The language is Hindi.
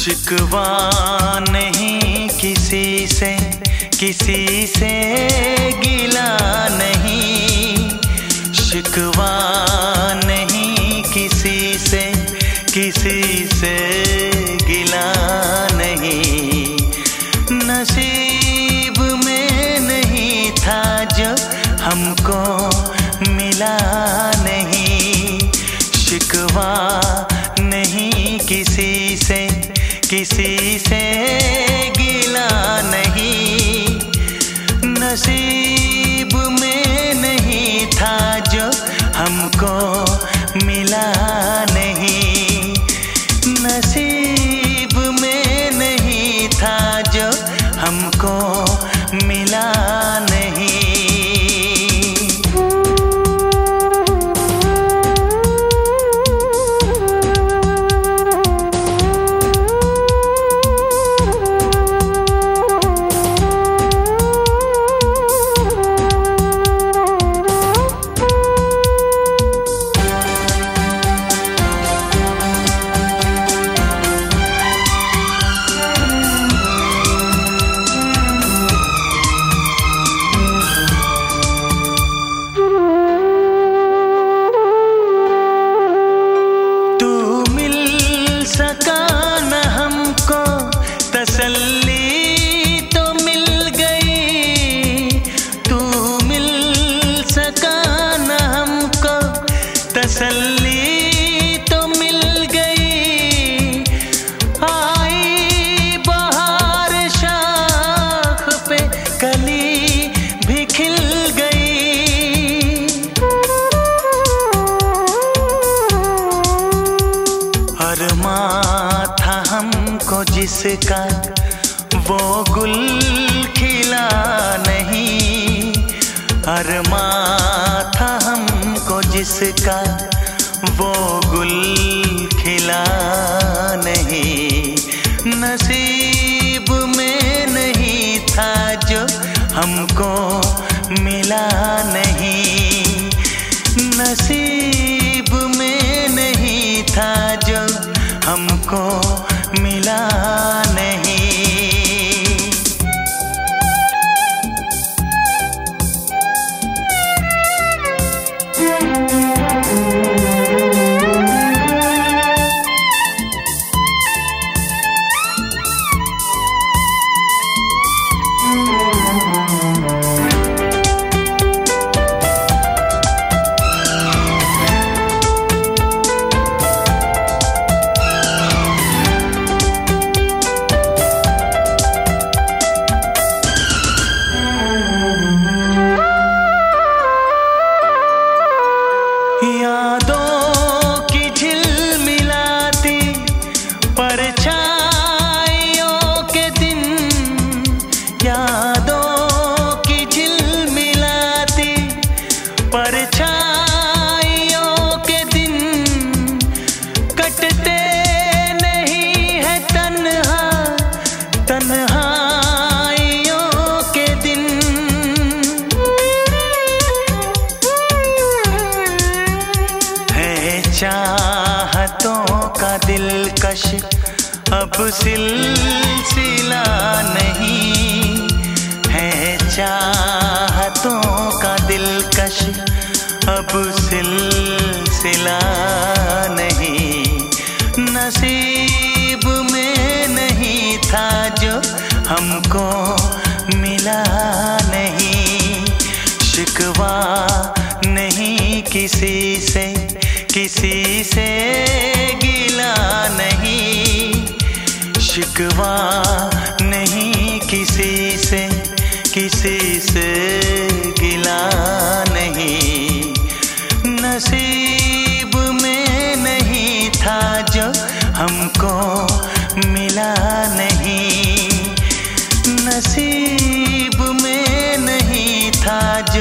शिकवा नहीं किसी से गिला नहीं। शिकवा नहीं किसी से गिला नहीं। नसीब में नहीं था जो हमको मिला नहीं। शिकवा नहीं किसी से गिला नहीं। नसीब में नहीं था जो हमको मिला नहीं। नसीब में नहीं था जो हमको मिला नहीं। तसल्ली तो मिल गई, तू मिल सका न हमको। तसल्ली तो मिल गई। आई बहार शाख पे कली भी खिल गई। अरमां था हमको जिसका वो गुल खिला नहीं। अरमां था हमको जिसका वो गुल खिला नहीं। नसीब में नहीं था जो हमको मिला नहीं। नसीब में नहीं था जो हमको मिला नहीं। यादों की झिलमिलाती परछाइयों के दिन। यादों की झिलमिलाती परछाइयों के दिन। कटते नहीं है तन्हा तन्हाइयों के दिन। चाहतों का दिलकश अब सिलसिला नहीं है। चाहतों का दिलकश अब सिलसिला नहीं। नसीब में नहीं था जो हमको मिला नहीं। शिकवा नहीं किसी से गिला नहीं। शिकवा नहीं किसी से गिला नहीं। नसीब में नहीं था जो हमको मिला नहीं। नसीब में नहीं था